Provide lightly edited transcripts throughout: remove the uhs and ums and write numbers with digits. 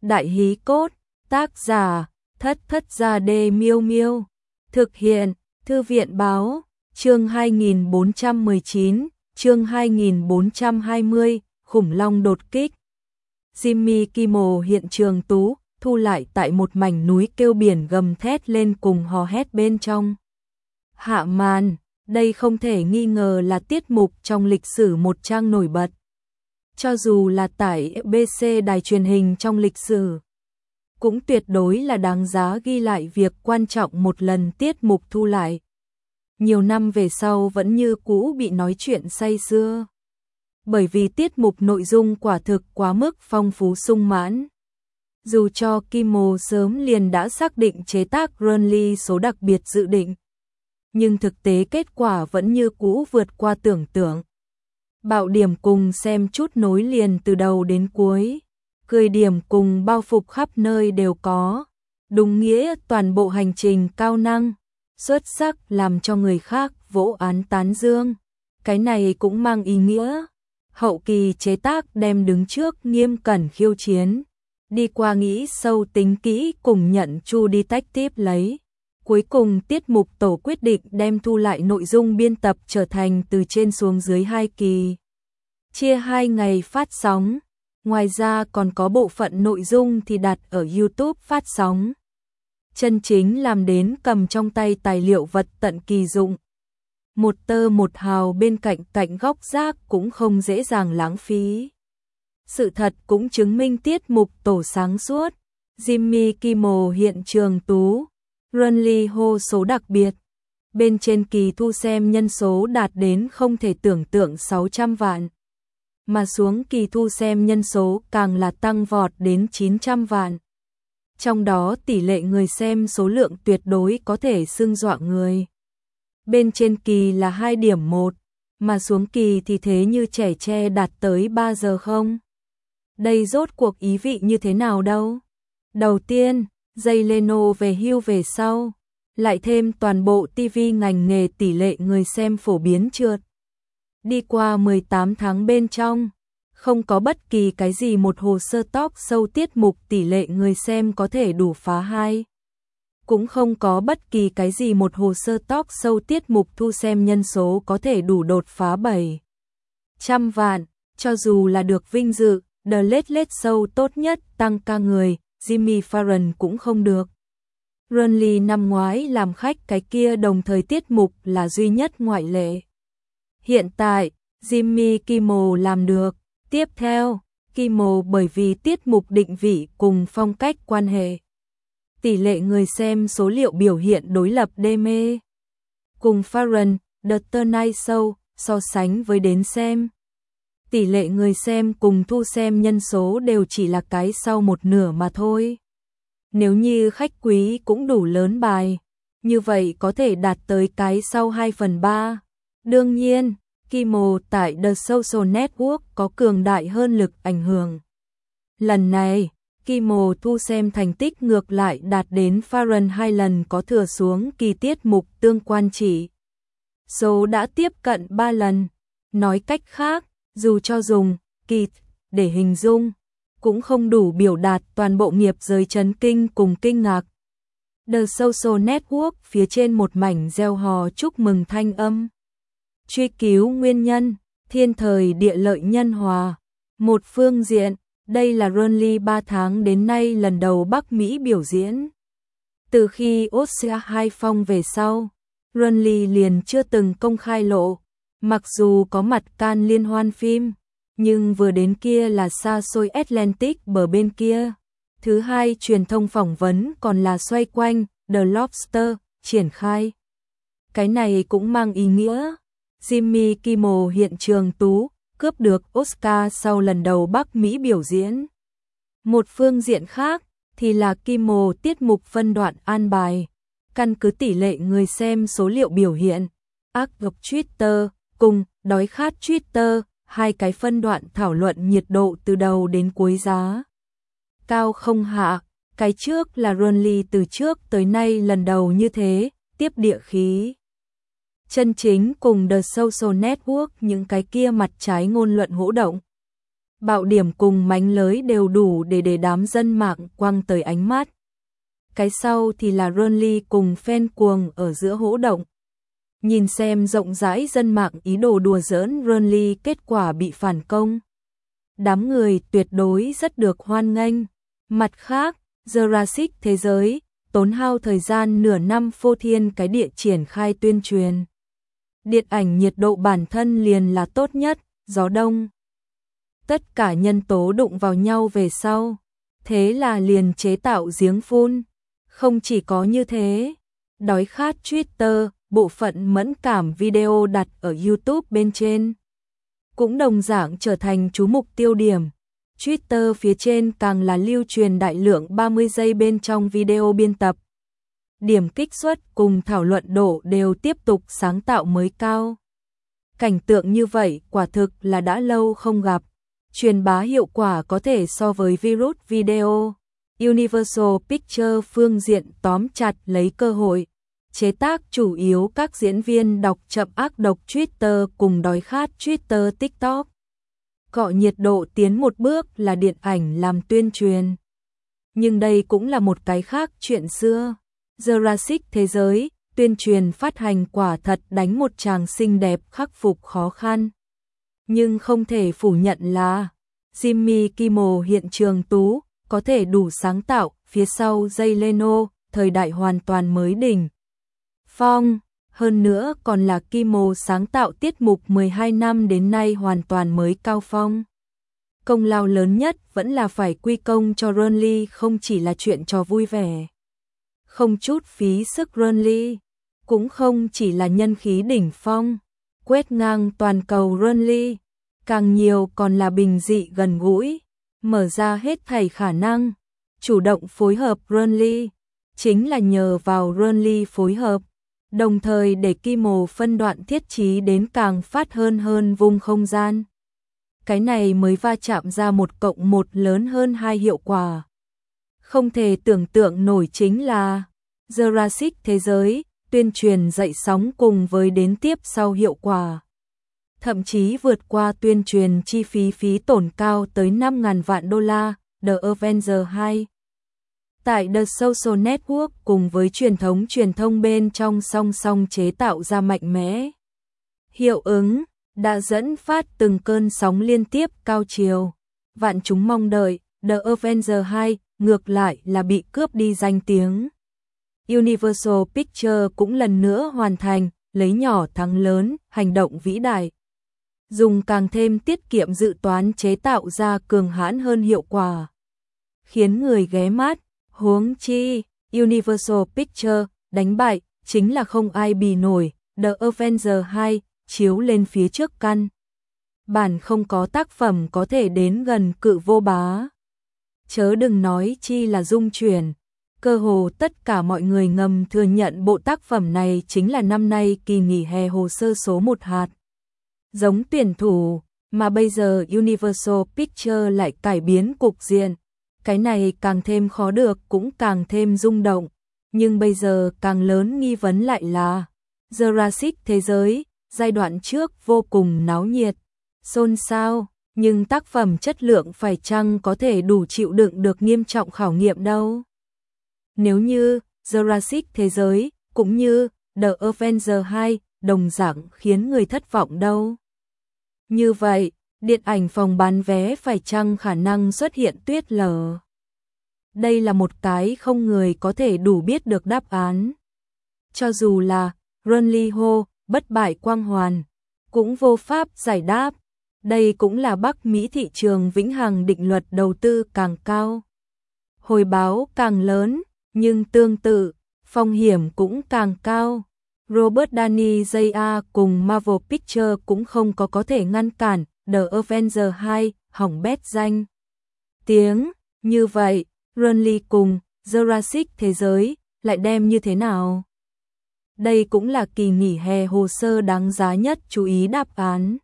Đại hí cốt, tác giả, Thất Thất Gia Đê Miêu Miêu. Thực hiện, Thư viện báo, chương 2419, chương 2420, khủng long đột kích. Jimmy Kimmel hiện trường tú, thu lại tại một mảnh núi kêu biển gầm thét lên cùng hò hét bên trong. Hạ màn, đây không thể nghi ngờ là tiết mục trong lịch sử một trang nổi bật. Cho dù là tại BBC đài truyền hình trong lịch sử, cũng tuyệt đối là đáng giá ghi lại việc quan trọng một lần tiết mục thu lại. Nhiều năm về sau vẫn như cũ bị nói chuyện say sưa. Bởi vì tiết mục nội dung quả thực quá mức phong phú sung mãn. Dù cho Kimmel sớm liền đã xác định chế tác Runly số đặc biệt dự định, nhưng thực tế kết quả vẫn như cũ vượt qua tưởng tượng. Bạo điểm cùng xem chút nối liền từ đầu đến cuối, cười điểm cùng bao phục khắp nơi đều có, đúng nghĩa toàn bộ hành trình cao năng, xuất sắc làm cho người khác vỗ án tán dương. Cái này cũng mang ý nghĩa hậu kỳ chế tác đem đứng trước nghiêm cẩn khiêu chiến, đi qua nghĩ sâu tính kỹ cùng nhận True Detective lấy. Cuối cùng tiết mục tổ quyết định đem thu lại nội dung biên tập trở thành từ trên xuống dưới 2 kỳ, chia 2 ngày phát sóng. Ngoài ra còn có bộ phận nội dung thì đặt ở YouTube phát sóng. Chân chính làm đến cầm trong tay tài liệu vật tận kỳ dụng. Một tơ một hào bên cạnh góc rác cũng không dễ dàng lãng phí. Sự thật cũng chứng minh tiết mục tổ sáng suốt. Jimmy Kimmel hiện trường tú, Runly hô số đặc biệt. Bên trên kỳ thu xem nhân số đạt đến không thể tưởng tượng 600 vạn. Mà xuống kỳ thu xem nhân số càng là tăng vọt đến 900 vạn. Trong đó tỷ lệ người xem số lượng tuyệt đối có thể xưng dọa người. Bên trên kỳ là 2.1, mà xuống kỳ thì thế như trẻ tre đạt tới 3 giờ không. Đây rốt cuộc ý vị như thế nào đâu. Đầu tiên, Jay Leno về hưu về sau, lại thêm toàn bộ TV ngành nghề tỷ lệ người xem phổ biến trượt. Đi qua 18 tháng bên trong, không có bất kỳ cái gì một hồ sơ talk show tiết mục tỷ lệ người xem có thể đủ phá 2. Cũng không có bất kỳ cái gì một hồ sơ talk show tiết mục thu xem nhân số có thể đủ đột phá 700 vạn, cho dù là được vinh dự, The Late Late Show tốt nhất tăng ca người, Jimmy Fallon cũng không được. Runly năm ngoái làm khách cái kia đồng thời tiết mục là duy nhất ngoại lệ. Hiện tại, Jimmy Kimmel làm được. Tiếp theo, Kimmel bởi vì tiết mục định vị cùng phong cách quan hệ. Tỷ lệ người xem số liệu biểu hiện đối lập đê mê. Cùng Fallon, The Tonight Show, so sánh với đến xem. Tỷ lệ người xem cùng thu xem nhân số đều chỉ là cái sau một nửa mà thôi. Nếu như khách quý cũng đủ lớn bài, như vậy có thể đạt tới cái sau 2/3. Đương nhiên, Kimmel tại The Social Network có cường đại hơn lực ảnh hưởng. Lần này, Kimmel thu xem thành tích ngược lại đạt đến Fallon 2 lần có thừa xuống kỳ tiết mục tương quan chỉ. Số đã tiếp cận 3 lần. Nói cách khác, dù cho dùng kỳ để hình dung, cũng không đủ biểu đạt toàn bộ nghiệp giới chấn kinh cùng kinh ngạc. The Social Network phía trên một mảnh reo hò chúc mừng thanh âm. Truy cứu nguyên nhân, thiên thời địa lợi nhân hòa. Một phương diện, đây là Runly 3 tháng đến nay lần đầu Bắc Mỹ biểu diễn. Từ khi Oscar 2 phong về sau, Runly liền chưa từng công khai lộ. Mặc dù có mặt Cannes liên hoan phim, nhưng vừa đến kia là xa xôi Atlantic bờ bên kia. Thứ hai, truyền thông phỏng vấn còn là xoay quanh The Lobster triển khai. Cái này cũng mang ý nghĩa Jimmy Kimmel hiện trường tú, cướp được Oscar sau lần đầu Bắc Mỹ biểu diễn. Một phương diện khác thì là Kimmel tiết mục phân đoạn an bài, căn cứ tỷ lệ người xem số liệu biểu hiện, ác gặp Twitter cùng đói khát Twitter, 2 cái phân đoạn thảo luận nhiệt độ từ đầu đến cuối giá. Cao không hạ, cái trước là Runly từ trước tới nay lần đầu như thế, tiếp địa khí. Chân chính cùng The Social Network những cái kia mặt trái ngôn luận hỗn động. Bạo điểm cùng mánh lới đều đủ để đám dân mạng quăng tới ánh mắt. Cái sau thì là Renly cùng fan cuồng ở giữa hỗ động. Nhìn xem rộng rãi dân mạng ý đồ đùa giỡn Renly, kết quả bị phản công. Đám người tuyệt đối rất được hoan nghênh. Mặt khác, Jurassic Thế Giới tốn hao thời gian nửa năm phô thiên cái địa triển khai tuyên truyền. Điện ảnh nhiệt độ bản thân liền là tốt nhất, gió đông. Tất cả nhân tố đụng vào nhau về sau, thế là liền chế tạo giếng phun. Không chỉ có như thế, đói khát Twitter, bộ phận mẫn cảm video đặt ở YouTube bên trên, cũng đồng dạng trở thành chú mục tiêu điểm. Twitter phía trên càng là lưu truyền đại lượng 30 giây bên trong video biên tập. Điểm kích suất cùng thảo luận độ đều tiếp tục sáng tạo mới cao. Cảnh tượng như vậy quả thực là đã lâu không gặp. Truyền bá hiệu quả có thể so với virus video. Universal Pictures phương diện tóm chặt lấy cơ hội, chế tác chủ yếu các diễn viên đọc chậm ác độc Twitter cùng đói khát Twitter TikTok. Cọ nhiệt độ tiến một bước là điện ảnh làm tuyên truyền. Nhưng đây cũng là một cái khác chuyện xưa. Jurassic Thế Giới, tuyên truyền phát hành quả thật đánh một tràng xinh đẹp khắc phục khó khăn. Nhưng không thể phủ nhận là Jimmy Kimmel hiện trường tú, có thể đủ sáng tạo, phía sau Jay Leno, thời đại hoàn toàn mới đỉnh phong. Hơn nữa còn là Kimmel sáng tạo tiết mục 12 năm đến nay hoàn toàn mới cao phong. Công lao lớn nhất vẫn là phải quy công cho Renly, không chỉ là chuyện trò vui vẻ. Không chút phí sức Renly, cũng không chỉ là nhân khí đỉnh phong, quét ngang toàn cầu Renly, càng nhiều còn là bình dị gần gũi, mở ra hết thảy khả năng, chủ động phối hợp Renly, chính là nhờ vào Renly phối hợp, đồng thời để Kimmel phân đoạn thiết trí đến càng phát hơn vùng không gian. Cái này mới va chạm ra 1+1 lớn hơn 2 hiệu quả. Không thể tưởng tượng nổi chính là Jurassic Thế Giới, tuyên truyền dậy sóng cùng với đến tiếp sau hiệu quả. Thậm chí vượt qua tuyên truyền chi phí tổn cao tới 5.000 vạn đô la, The Avengers 2. Tại The Social Network cùng với truyền thông bên trong song song chế tạo ra mạnh mẽ. Hiệu ứng đã dẫn phát từng cơn sóng liên tiếp cao chiều. Vạn chúng mong đợi, The Avengers 2 ngược lại là bị cướp đi danh tiếng. Universal Pictures cũng lần nữa hoàn thành, lấy nhỏ thắng lớn, hành động vĩ đại. Dùng càng thêm tiết kiệm dự toán chế tạo ra cường hãn hơn hiệu quả. Khiến người ghé mắt, huống chi, Universal Pictures đánh bại, chính là không ai bì nổi, The Avengers 2 chiếu lên phía trước căn. Bản không có tác phẩm có thể đến gần Cự Vô Bá. Chớ đừng nói chi là dung chuyển. Cơ hồ tất cả mọi người ngầm thừa nhận bộ tác phẩm này chính là năm nay kỳ nghỉ hè hồ sơ số 1 hạt. Giống tuyển thủ, mà bây giờ Universal Pictures lại cải biến cục diện. Cái này càng thêm khó được cũng càng thêm rung động. Nhưng bây giờ càng lớn nghi vấn lại là Jurassic Thế Giới, giai đoạn trước vô cùng náo nhiệt, xôn xao, nhưng tác phẩm chất lượng phải chăng có thể đủ chịu đựng được nghiêm trọng khảo nghiệm đâu. Nếu như Jurassic Thế Giới cũng như The Avengers 2 đồng dạng khiến người thất vọng đâu. Như vậy, điện ảnh phòng bán vé phải chăng khả năng xuất hiện tuyết lở? Đây là một cái không người có thể đủ biết được đáp án. Cho dù là Renly Ho, bất bại quang hoàn, cũng vô pháp giải đáp. Đây cũng là Bắc Mỹ thị trường vĩnh hằng định luật đầu tư càng cao. Hồi báo càng lớn, nhưng tương tự, phong hiểm cũng càng cao. Robert Downey Jr. cùng Marvel Pictures cũng không có thể ngăn cản The Avengers 2 hỏng bét danh tiếng. Như vậy, Renly cùng Jurassic Thế Giới lại đem như thế nào? Đây cũng là kỳ nghỉ hè hồ sơ đáng giá nhất chú ý đáp án.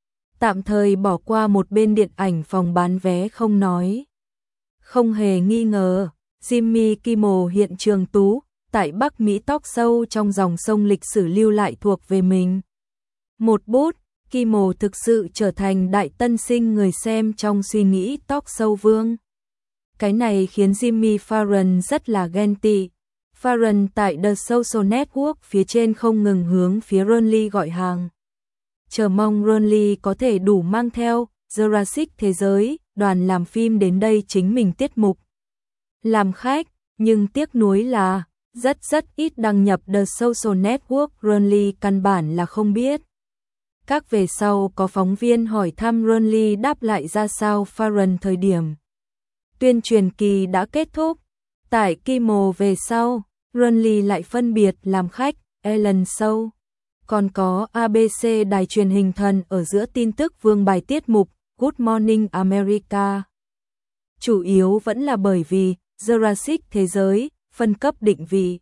Tạm thời bỏ qua một bên điện ảnh phòng bán vé không nói. Không hề nghi ngờ, Jimmy Kimmel hiện trường tú, tại Bắc Mỹ talk show trong dòng sông lịch sử lưu lại thuộc về mình. Một bút, Kimmel thực sự trở thành đại tân sinh người xem trong suy nghĩ talk show vương. Cái này khiến Jimmy Fallon rất là ghen tị. Fallon tại The Social Network phía trên không ngừng hướng phía Ron Lee gọi hàng. Chờ mong Ron Lee có thể đủ mang theo Jurassic Thế giới, đoàn làm phim đến đây chính mình tiết mục làm khách, nhưng tiếc nuối là rất ít đăng nhập The Social Network, Ron Lee căn bản là không biết. Các về sau có phóng viên hỏi thăm Ron Lee đáp lại ra sao Fallon thời điểm tuyên truyền kỳ đã kết thúc. Tại Kimmel về sau, Ron Lee lại phân biệt làm khách Ellen Show. Còn có ABC đài truyền hình thần ở giữa tin tức vương bài tiết mục Good Morning America. Chủ yếu vẫn là bởi vì Jurassic Thế giới, phân cấp định vị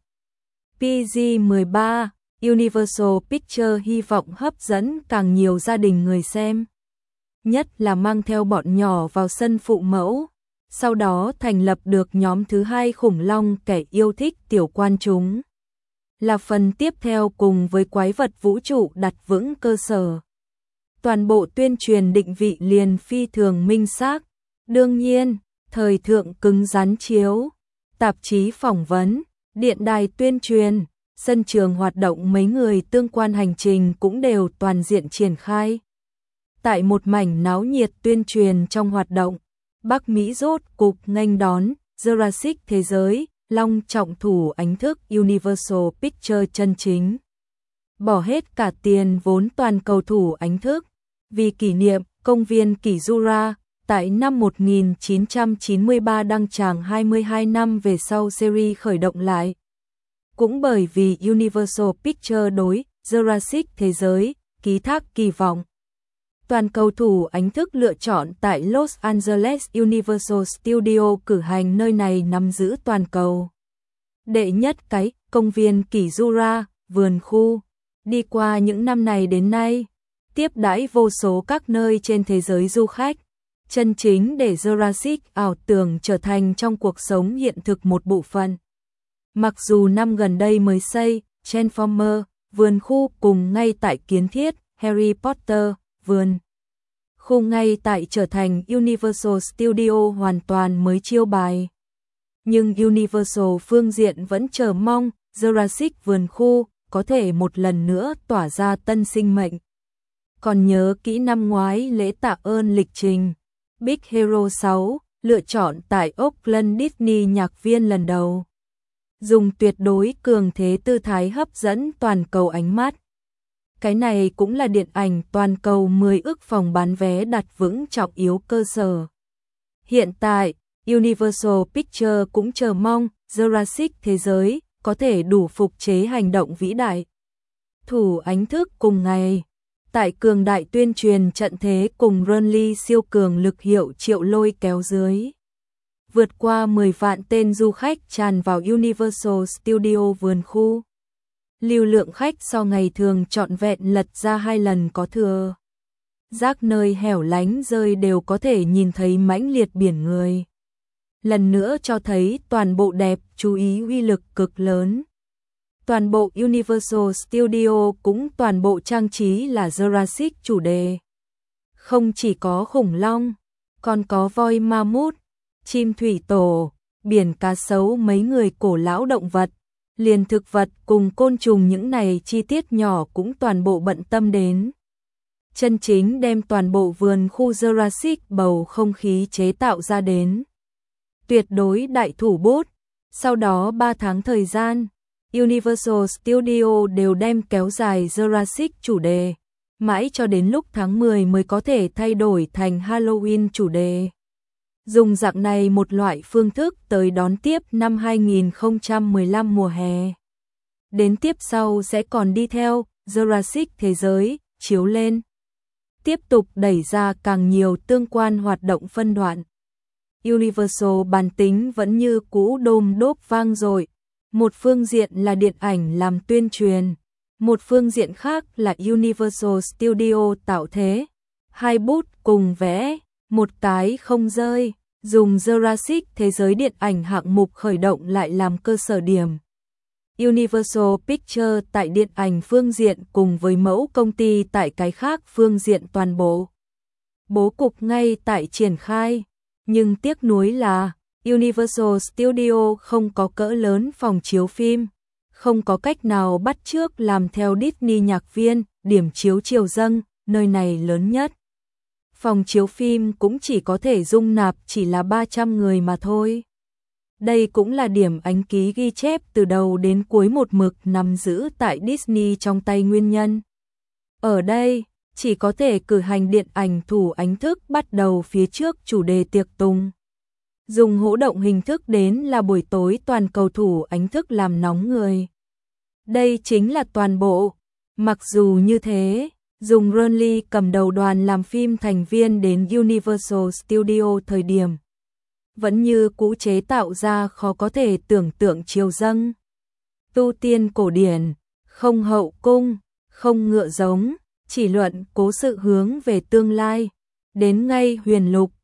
PG-13, Universal Pictures hy vọng hấp dẫn càng nhiều gia đình người xem. Nhất là mang theo bọn nhỏ vào sân phụ mẫu. Sau đó thành lập được nhóm thứ hai khủng long kẻ yêu thích tiểu quan chúng. Là phần tiếp theo cùng với quái vật vũ trụ đặt vững cơ sở. Toàn bộ tuyên truyền định vị liền phi thường minh xác. Đương nhiên, thời thượng cứng rắn chiếu, tạp chí phỏng vấn, điện đài tuyên truyền, sân trường hoạt động mấy người tương quan hành trình cũng đều toàn diện triển khai. Tại một mảnh náo nhiệt tuyên truyền trong hoạt động, Bắc Mỹ rốt cục nghênh đón Jurassic Thế giới, long trọng thủ ánh thức Universal Pictures chân chính. Bỏ hết cả tiền vốn toàn cầu thủ ánh thức, vì kỷ niệm công viên Kỷ Jura, tại năm 1993 đăng tràng 22 năm về sau series khởi động lại. Cũng bởi vì Universal Pictures đối Jurassic Thế giới ký thác kỳ vọng. Toàn cầu thủ ánh thức lựa chọn tại Los Angeles Universal Studio cử hành, nơi này nắm giữ toàn cầu đệ nhất cái công viên Kỷ Jura, vườn khu. Đi qua những năm này đến nay, tiếp đãi vô số các nơi trên thế giới du khách, chân chính để Jurassic ảo tưởng trở thành trong cuộc sống hiện thực một bộ phận. Mặc dù năm gần đây mới xây Transformer, vườn khu cùng ngay tại kiến thiết Harry Potter, vườn khu ngay tại trở thành Universal Studio hoàn toàn mới chiêu bài. Nhưng Universal phương diện vẫn chờ mong Jurassic vườn khu có thể một lần nữa tỏa ra tân sinh mệnh. Còn nhớ kỹ năm ngoái lễ tạ ơn lịch trình Big Hero 6 lựa chọn tại Oakland Disney nhạc viên lần đầu. Dùng tuyệt đối cường thế tư thái hấp dẫn toàn cầu ánh mắt. Cái này cũng là điện ảnh toàn cầu 10 ức phòng bán vé đặt vững trọng yếu cơ sở. Hiện tại, Universal Pictures cũng chờ mong Jurassic Thế giới có thể đủ phục chế hành động vĩ đại. Thủ ánh thức cùng ngày, tại cường đại tuyên truyền trận thế cùng Ron Lee siêu cường lực hiệu triệu lôi kéo dưới. Vượt qua 10 vạn tên du khách tràn vào Universal Studio vườn khu. Lưu lượng khách so ngày thường trọn vẹn lật ra 2 lần có thừa. Rác nơi hẻo lánh rơi đều có thể nhìn thấy mãnh liệt biển người. Lần nữa cho thấy toàn bộ đẹp, chú ý uy lực cực lớn. Toàn bộ Universal Studio cũng toàn bộ trang trí là Jurassic chủ đề. Không chỉ có khủng long, còn có voi ma-mút, chim thủy tổ, biển cá sấu, mấy người cổ lão động vật, liền thực vật cùng côn trùng, những này chi tiết nhỏ cũng toàn bộ bận tâm đến. Chân chính đem toàn bộ vườn khu Jurassic bầu không khí chế tạo ra đến. Tuyệt đối đại thủ bút. Sau đó 3 tháng thời gian, Universal Studio đều đem kéo dài Jurassic chủ đề, mãi cho đến lúc tháng 10 mới có thể thay đổi thành Halloween chủ đề. Dùng dạng này một loại phương thức tới đón tiếp năm 2015 mùa hè. Đến tiếp sau sẽ còn đi theo Jurassic Thế giới chiếu lên. Tiếp tục đẩy ra càng nhiều tương quan hoạt động phân đoạn. Universal bản tính vẫn như cũ đôm đốp vang dội. Một phương diện là điện ảnh làm tuyên truyền, một phương diện khác là Universal Studio tạo thế. Hai bút cùng vẽ, một cái không rơi, dùng Jurassic Thế giới điện ảnh hạng mục khởi động lại làm cơ sở điểm. Universal Pictures tại điện ảnh phương diện cùng với mẫu công ty tại cái khác phương diện toàn bộ. Bố cục ngay tại triển khai, nhưng tiếc nuối là Universal Studio không có cỡ lớn phòng chiếu phim, không có cách nào bắt chước làm theo Disney nhạc viên, điểm chiếu Triều Dâng, nơi này lớn nhất. Phòng chiếu phim cũng chỉ có thể dung nạp chỉ là 300 người mà thôi. Đây cũng là điểm ánh ký ghi chép từ đầu đến cuối một mực nằm giữ tại Disney trong tay nguyên nhân. Ở đây, chỉ có thể cử hành điện ảnh thủ ánh thức bắt đầu phía trước chủ đề tiệc tùng. Dùng hỗ động hình thức đến là buổi tối toàn cầu thủ ánh thức làm nóng người. Đây chính là toàn bộ. Mặc dù như thế, dùng Ron Lee cầm đầu đoàn làm phim thành viên đến Universal Studio thời điểm vẫn như cũ chế tạo ra khó có thể tưởng tượng Triều Dâng. Tu tiên cổ điển, không hậu cung, không ngựa giống, chỉ luận cố sự hướng về tương lai, đến ngay huyền lục,